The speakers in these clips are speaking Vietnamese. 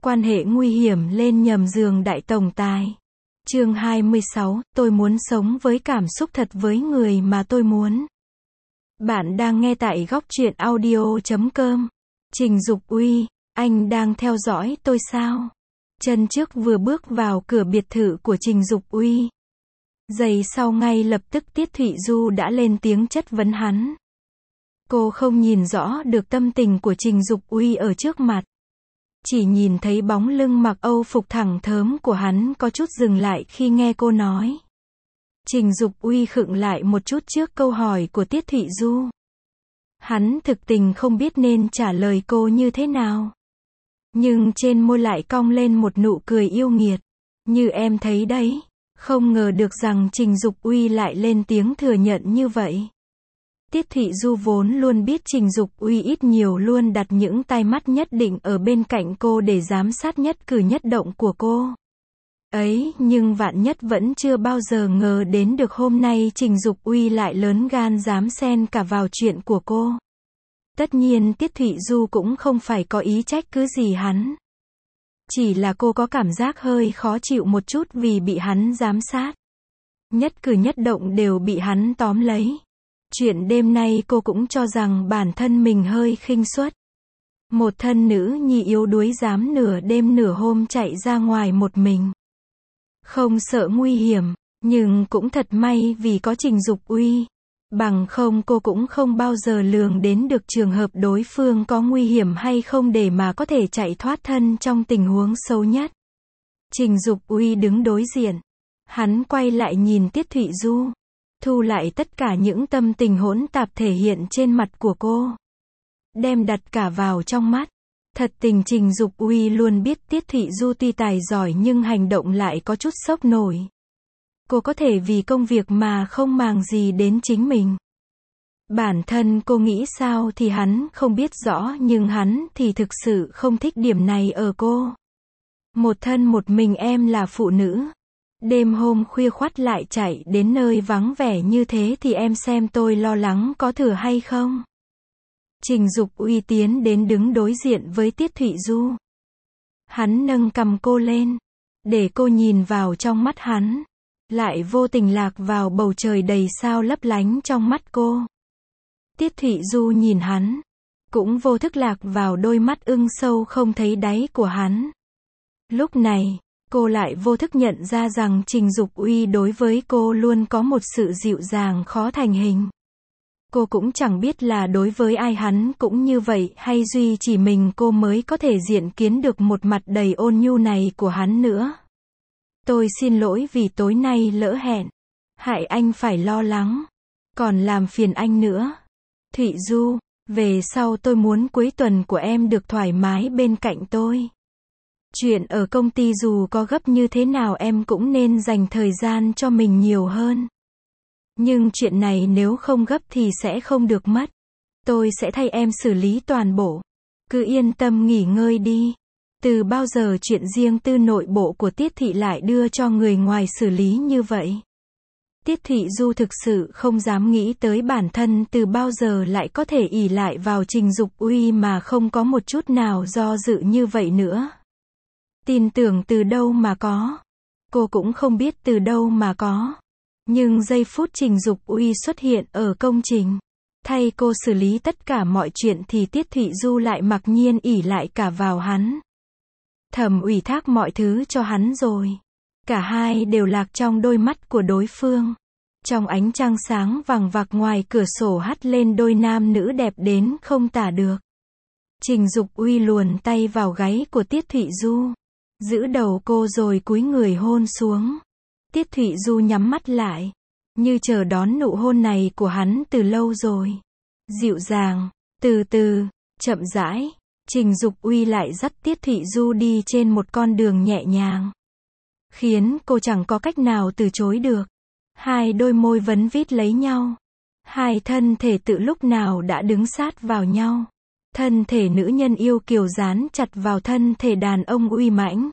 Quan hệ nguy hiểm lên nhầm giường đại tổng tài. Chương 26, tôi muốn sống với cảm xúc thật với người mà tôi muốn. Bạn đang nghe tại góc truyện audio.com. Trình Dục Uy, anh đang theo dõi tôi sao? Chân trước vừa bước vào cửa biệt thự của Trình Dục Uy. Giây sau ngay lập tức Tiết Thụy Du đã lên tiếng chất vấn hắn. Cô không nhìn rõ được tâm tình của Trình Dục Uy ở trước mặt. Chỉ nhìn thấy bóng lưng mặc Âu phục thẳng thớm của hắn có chút dừng lại khi nghe cô nói. Trình Dục Uy khựng lại một chút trước câu hỏi của Tiết Thụy Du. Hắn thực tình không biết nên trả lời cô như thế nào. Nhưng trên môi lại cong lên một nụ cười yêu nghiệt. Như em thấy đấy, không ngờ được rằng Trình Dục Uy lại lên tiếng thừa nhận như vậy. Tiết Thụy Du vốn luôn biết Trình Dục Uy ít nhiều luôn đặt những tai mắt nhất định ở bên cạnh cô để giám sát nhất cử nhất động của cô. Ấy, nhưng vạn nhất vẫn chưa bao giờ ngờ đến được hôm nay Trình Dục Uy lại lớn gan dám xen cả vào chuyện của cô. Tất nhiên Tiết Thụy Du cũng không phải có ý trách cứ gì hắn. Chỉ là cô có cảm giác hơi khó chịu một chút vì bị hắn giám sát. Nhất cử nhất động đều bị hắn tóm lấy. Chuyện đêm nay cô cũng cho rằng bản thân mình hơi khinh suất. Một thân nữ nhi yếu đuối dám nửa đêm nửa hôm chạy ra ngoài một mình. Không sợ nguy hiểm, nhưng cũng thật may vì có Trình Dục Uy. Bằng không cô cũng không bao giờ lường đến được trường hợp đối phương có nguy hiểm hay không để mà có thể chạy thoát thân trong tình huống xấu nhất. Trình Dục Uy đứng đối diện. Hắn quay lại nhìn Tiết Thụy Du. Thu lại tất cả những tâm tình hỗn tạp thể hiện trên mặt của cô. Đem đặt cả vào trong mắt. Thật tình Trình Dục Uy luôn biết Tiết Thụy Du tuy tài giỏi nhưng hành động lại có chút sốc nổi. Cô có thể vì công việc mà không màng gì đến chính mình. Bản thân cô nghĩ sao thì hắn không biết rõ nhưng hắn thì thực sự không thích điểm này ở cô. Một thân một mình em là phụ nữ. Đêm hôm khuya khoắt lại chạy đến nơi vắng vẻ như thế thì em xem tôi lo lắng có thừa hay không? Trình Dục Uy tiến đến đứng đối diện với Tiết Thụy Du. Hắn nâng cằm cô lên, để cô nhìn vào trong mắt hắn, lại vô tình lạc vào bầu trời đầy sao lấp lánh trong mắt cô. Tiết Thụy Du nhìn hắn, cũng vô thức lạc vào đôi mắt ưng sâu không thấy đáy của hắn. Lúc này, cô lại vô thức nhận ra rằng Trình Dục Uy đối với cô luôn có một sự dịu dàng khó thành hình. Cô cũng chẳng biết là đối với ai hắn cũng như vậy hay duy chỉ mình cô mới có thể diện kiến được một mặt đầy ôn nhu này của hắn nữa. Tôi xin lỗi vì tối nay lỡ hẹn. Hại anh phải lo lắng. Còn làm phiền anh nữa. Thụy Du, về sau tôi muốn cuối tuần của em được thoải mái bên cạnh tôi. Chuyện ở công ty dù có gấp như thế nào em cũng nên dành thời gian cho mình nhiều hơn. Nhưng chuyện này nếu không gấp thì sẽ không được mất. Tôi sẽ thay em xử lý toàn bộ. Cứ yên tâm nghỉ ngơi đi. Từ bao giờ chuyện riêng tư nội bộ của Tiết Thị lại đưa cho người ngoài xử lý như vậy? Tiết Thụy Du thực sự không dám nghĩ tới bản thân từ bao giờ lại có thể ỷ lại vào Trình Dục Uy mà không có một chút nào do dự như vậy nữa. Tin tưởng từ đâu mà có. Cô cũng không biết từ đâu mà có. Nhưng giây phút Trình Dục Uy xuất hiện ở công trình, thay cô xử lý tất cả mọi chuyện thì Tiết Thụy Du lại mặc nhiên ỷ lại cả vào hắn. Thầm ủy thác mọi thứ cho hắn rồi. Cả hai đều lạc trong đôi mắt của đối phương. Trong ánh trăng sáng vằng vặc ngoài cửa sổ hắt lên đôi nam nữ đẹp đến không tả được. Trình Dục Uy luồn tay vào gáy của Tiết Thụy Du, giữ đầu cô rồi cúi người hôn xuống. Tiết Thụy Du nhắm mắt lại, như chờ đón nụ hôn này của hắn từ lâu rồi. Dịu dàng, từ từ, chậm rãi, Trình Dục Uy lại dắt Tiết Thụy Du đi trên một con đường nhẹ nhàng, khiến cô chẳng có cách nào từ chối được. Hai đôi môi vấn vít lấy nhau. Hai thân thể tự lúc nào đã đứng sát vào nhau. Thân thể nữ nhân yêu kiều dán chặt vào thân thể đàn ông uy mãnh.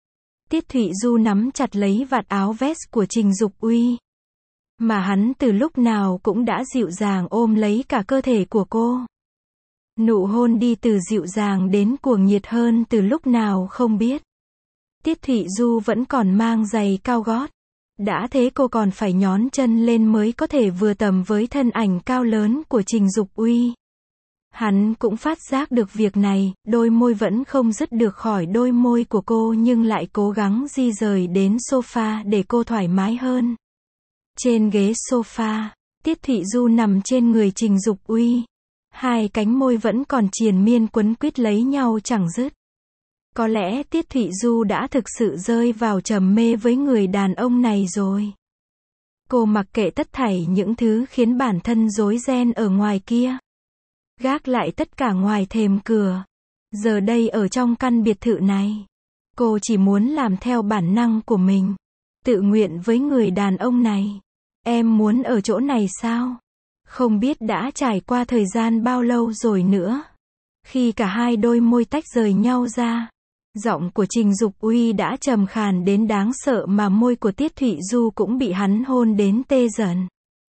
Tiết Thụy Du nắm chặt lấy vạt áo vest của Trình Dục Uy. Mà hắn từ lúc nào cũng đã dịu dàng ôm lấy cả cơ thể của cô. Nụ hôn đi từ dịu dàng đến cuồng nhiệt hơn từ lúc nào không biết. Tiết Thụy Du vẫn còn mang giày cao gót. Đã thế cô còn phải nhón chân lên mới có thể vừa tầm với thân ảnh cao lớn của Trình Dục Uy. Hắn cũng phát giác được việc này, đôi môi vẫn không dứt được khỏi đôi môi của cô nhưng lại cố gắng di rời đến sofa để cô thoải mái hơn. Trên ghế sofa, Tiết Thụy Du nằm trên người Trình Dục Uy. Hai cánh môi vẫn còn triền miên quấn quýt lấy nhau chẳng dứt. Có lẽ Tiết Thụy Du đã thực sự rơi vào trầm mê với người đàn ông này rồi. Cô mặc kệ tất thảy những thứ khiến bản thân rối ren ở ngoài kia. Gác lại tất cả ngoài thềm cửa. Giờ đây ở trong căn biệt thự này, cô chỉ muốn làm theo bản năng của mình. Tự nguyện với người đàn ông này. Em muốn ở chỗ này sao? Không biết đã trải qua thời gian bao lâu rồi nữa. Khi cả hai đôi môi tách rời nhau ra, giọng của Trình Dục Uy đã trầm khàn đến đáng sợ mà môi của Tiết Thụy Du cũng bị hắn hôn đến tê dần.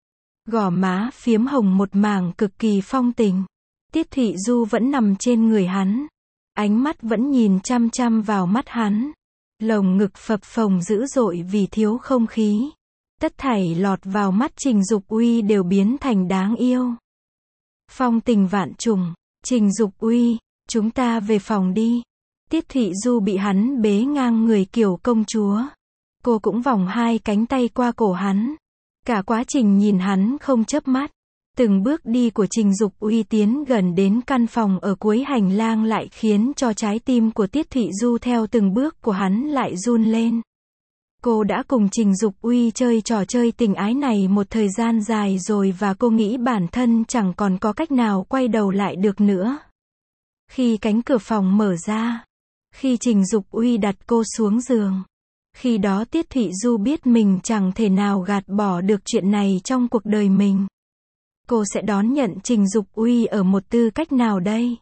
Gò má phiếm hồng một mảng cực kỳ phong tình. Tiết Thụy Du vẫn nằm trên người hắn. Ánh mắt vẫn nhìn chăm chăm vào mắt hắn. Lồng ngực phập phồng dữ dội vì thiếu không khí. Tất thảy lọt vào mắt Trình Dục Uy đều biến thành đáng yêu. Phong tình vạn trùng. Trình Dục Uy, chúng ta về phòng đi. Tiết Thụy Du bị hắn bế ngang người kiểu công chúa. Cô cũng vòng hai cánh tay qua cổ hắn. Cả quá trình nhìn hắn không chớp mắt. Từng bước đi của Trình Dục Uy tiến gần đến căn phòng ở cuối hành lang lại khiến cho trái tim của Tiết Thụy Du theo từng bước của hắn lại run lên. Cô đã cùng Trình Dục Uy chơi trò chơi tình ái này một thời gian dài rồi và cô nghĩ bản thân chẳng còn có cách nào quay đầu lại được nữa. Khi cánh cửa phòng mở ra, khi Trình Dục Uy đặt cô xuống giường, khi đó Tiết Thụy Du biết mình chẳng thể nào gạt bỏ được chuyện này trong cuộc đời mình. Cô sẽ đón nhận Trình Dục Uy ở một tư cách nào đây?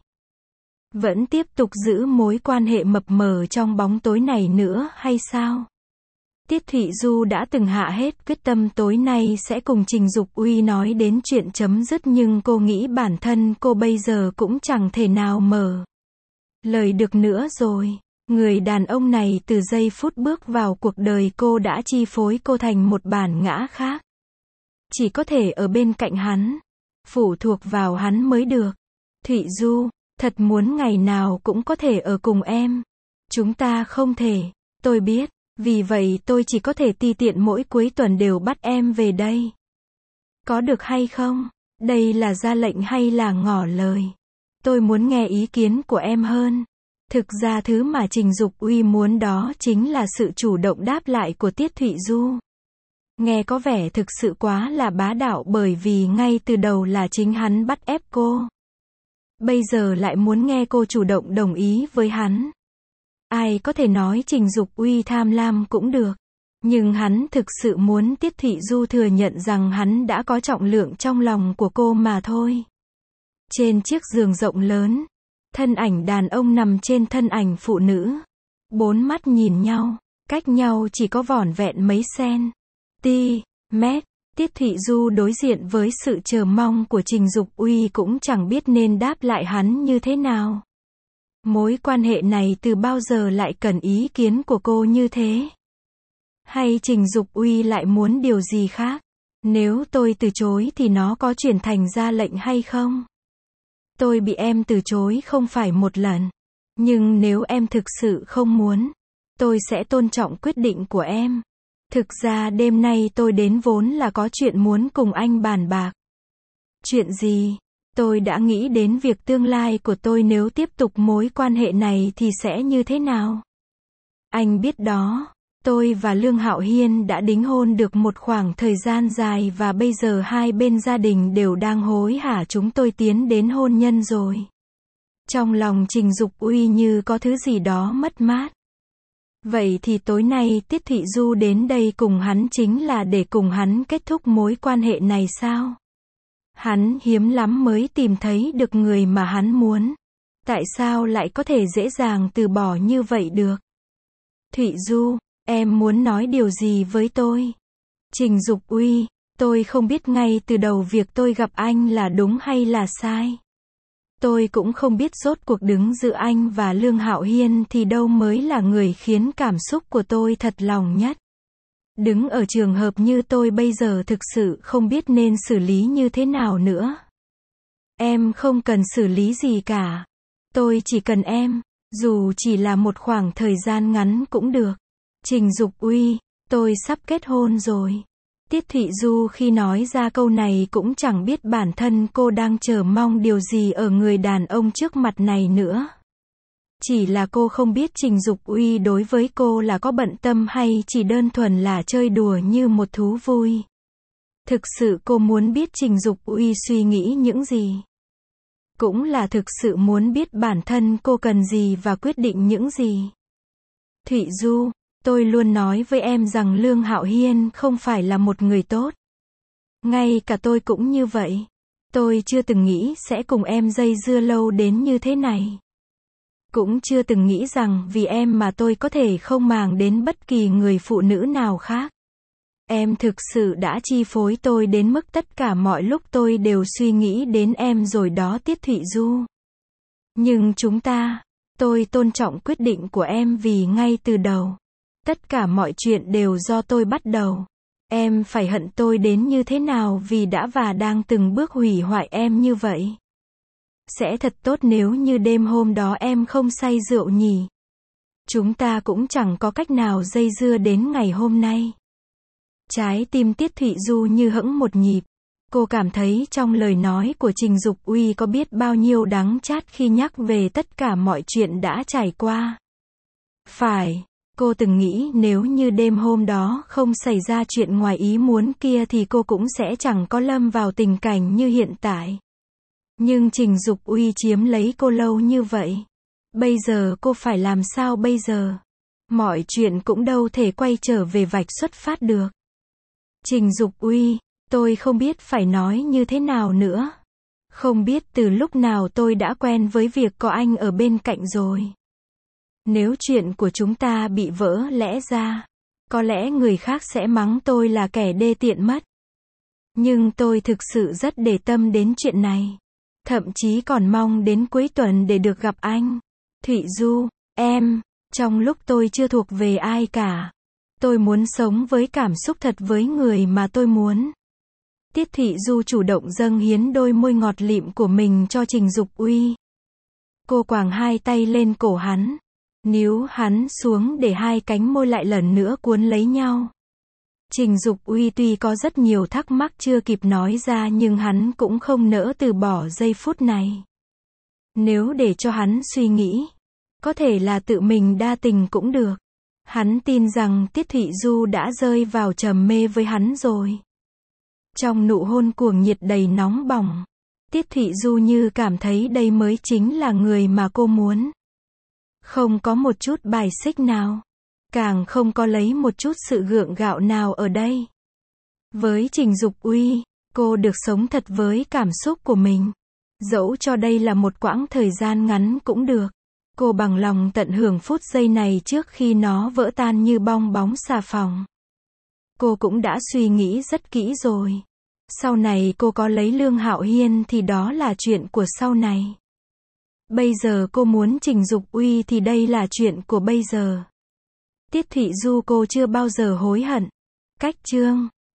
Vẫn tiếp tục giữ mối quan hệ mập mờ trong bóng tối này nữa hay sao? Tiết Thụy Du đã từng hạ hết quyết tâm tối nay sẽ cùng Trình Dục Uy nói đến chuyện chấm dứt nhưng cô nghĩ bản thân cô bây giờ cũng chẳng thể nào mở lời được nữa rồi. Người đàn ông này từ giây phút bước vào cuộc đời cô đã chi phối cô thành một bản ngã khác. Chỉ có thể ở bên cạnh hắn, phụ thuộc vào hắn mới được. Thụy Du, thật muốn ngày nào cũng có thể ở cùng em. Chúng ta không thể, tôi biết, vì vậy tôi chỉ có thể ti tiện mỗi cuối tuần đều bắt em về đây. Có được hay không? Đây là ra lệnh hay là ngỏ lời? Tôi muốn nghe ý kiến của em hơn. Thực ra thứ mà Trình Dục Uy muốn đó chính là sự chủ động đáp lại của Tiết Thụy Du. Nghe có vẻ thực sự quá là bá đạo bởi vì ngay từ đầu là chính hắn bắt ép cô. Bây giờ lại muốn nghe cô chủ động đồng ý với hắn. Ai có thể nói Trình Dục Uy tham lam cũng được. Nhưng hắn thực sự muốn Tiết Thụy Du thừa nhận rằng hắn đã có trọng lượng trong lòng của cô mà thôi. Trên chiếc giường rộng lớn, thân ảnh đàn ông nằm trên thân ảnh phụ nữ. Bốn mắt nhìn nhau, cách nhau chỉ có vỏn vẹn mấy cm. Tiết Thụy Du đối diện với sự chờ mong của Trình Dục Uy cũng chẳng biết nên đáp lại hắn như thế nào. Mối quan hệ này từ bao giờ lại cần ý kiến của cô như thế? Hay Trình Dục Uy lại muốn điều gì khác? Nếu tôi từ chối thì nó có chuyển thành ra lệnh hay không? Tôi bị em từ chối không phải một lần. Nhưng nếu em thực sự không muốn, tôi sẽ tôn trọng quyết định của em. Thực ra đêm nay tôi đến vốn là có chuyện muốn cùng anh bàn bạc. Chuyện gì? Tôi đã nghĩ đến việc tương lai của tôi nếu tiếp tục mối quan hệ này thì sẽ như thế nào. Anh biết đó, tôi và Lương Hạo Hiên đã đính hôn được một khoảng thời gian dài và bây giờ hai bên gia đình đều đang hối hả chúng tôi tiến đến hôn nhân rồi. Trong lòng Trình Dục Uy như có thứ gì đó mất mát. Vậy thì tối nay Tiết Thụy Du đến đây cùng hắn chính là để cùng hắn kết thúc mối quan hệ này sao? Hắn hiếm lắm mới tìm thấy được người mà hắn muốn. Tại sao lại có thể dễ dàng từ bỏ như vậy được? Thụy Du, em muốn nói điều gì với tôi? Trình Dục Uy, tôi không biết ngay từ đầu việc tôi gặp anh là đúng hay là sai. Tôi cũng không biết rốt cuộc đứng giữa anh và Lương Hạo Hiên thì đâu mới là người khiến cảm xúc của tôi thật lòng nhất. Đứng ở trường hợp như tôi bây giờ thực sự không biết nên xử lý như thế nào nữa. Em không cần xử lý gì cả. Tôi chỉ cần em, dù chỉ là một khoảng thời gian ngắn cũng được. Trình Dục Uy, tôi sắp kết hôn rồi. Tiết Thụy Du khi nói ra câu này cũng chẳng biết bản thân cô đang chờ mong điều gì ở người đàn ông trước mặt này nữa. Chỉ là cô không biết Trình Dục Uy đối với cô là có bận tâm hay chỉ đơn thuần là chơi đùa như một thú vui. Thực sự cô muốn biết Trình Dục Uy suy nghĩ những gì. Cũng là thực sự muốn biết bản thân cô cần gì và quyết định những gì. Thụy Du, tôi luôn nói với em rằng Lương Hạo Hiên không phải là một người tốt. Ngay cả tôi cũng như vậy. Tôi chưa từng nghĩ sẽ cùng em dây dưa lâu đến như thế này. Cũng chưa từng nghĩ rằng vì em mà tôi có thể không màng đến bất kỳ người phụ nữ nào khác. Em thực sự đã chi phối tôi đến mức tất cả mọi lúc tôi đều suy nghĩ đến em rồi đó Tiết Thụy Du. Nhưng tôi tôn trọng quyết định của em vì ngay từ đầu, tất cả mọi chuyện đều do tôi bắt đầu. Em phải hận tôi đến như thế nào vì đã và đang từng bước hủy hoại em như vậy. Sẽ thật tốt nếu như đêm hôm đó em không say rượu nhỉ. Chúng ta cũng chẳng có cách nào dây dưa đến ngày hôm nay. Trái tim Tiết Thụy Du như hững một nhịp. Cô cảm thấy trong lời nói của Trình Dục Uy có biết bao nhiêu đắng chát khi nhắc về tất cả mọi chuyện đã trải qua. Phải, cô từng nghĩ nếu như đêm hôm đó không xảy ra chuyện ngoài ý muốn kia thì cô cũng sẽ chẳng có lâm vào tình cảnh như hiện tại. Nhưng Trình Dục Uy chiếm lấy cô lâu như vậy. Bây giờ cô phải làm sao bây giờ? Mọi chuyện cũng đâu thể quay trở về vạch xuất phát được. Trình Dục Uy, tôi không biết phải nói như thế nào nữa. Không biết từ lúc nào tôi đã quen với việc có anh ở bên cạnh rồi. Nếu chuyện của chúng ta bị vỡ lẽ ra, có lẽ người khác sẽ mắng tôi là kẻ đê tiện mất. Nhưng tôi thực sự rất để tâm đến chuyện này. Thậm chí còn mong đến cuối tuần để được gặp anh. Thụy Du, em, trong lúc tôi chưa thuộc về ai cả. Tôi muốn sống với cảm xúc thật với người mà tôi muốn. Tiết Thụy Du chủ động dâng hiến đôi môi ngọt lịm của mình cho Trình Dục Uy. Cô quàng hai tay lên cổ hắn, níu hắn xuống để hai cánh môi lại lần nữa cuốn lấy nhau. Trình Dục Uy tuy có rất nhiều thắc mắc chưa kịp nói ra nhưng hắn cũng không nỡ từ bỏ giây phút này. Nếu để cho hắn suy nghĩ, có thể là tự mình đa tình cũng được. Hắn tin rằng Tiết Thụy Du đã rơi vào trầm mê với hắn rồi. Trong nụ hôn cuồng nhiệt đầy nóng bỏng, Tiết Thụy Du như cảm thấy đây mới chính là người mà cô muốn. Không có một chút bài xích nào. Càng không có lấy một chút sự gượng gạo nào ở đây. Với Trình Dục Uy, cô được sống thật với cảm xúc của mình. Dẫu cho đây là một quãng thời gian ngắn cũng được. Cô bằng lòng tận hưởng phút giây này trước khi nó vỡ tan như bong bóng xà phòng. Cô cũng đã suy nghĩ rất kỹ rồi. Sau này cô có lấy Lương Hạo Hiên thì đó là chuyện của sau này. Bây giờ cô muốn Trình Dục Uy thì đây là chuyện của bây giờ. Tiết Thụy Du cô chưa bao giờ hối hận. Cách chương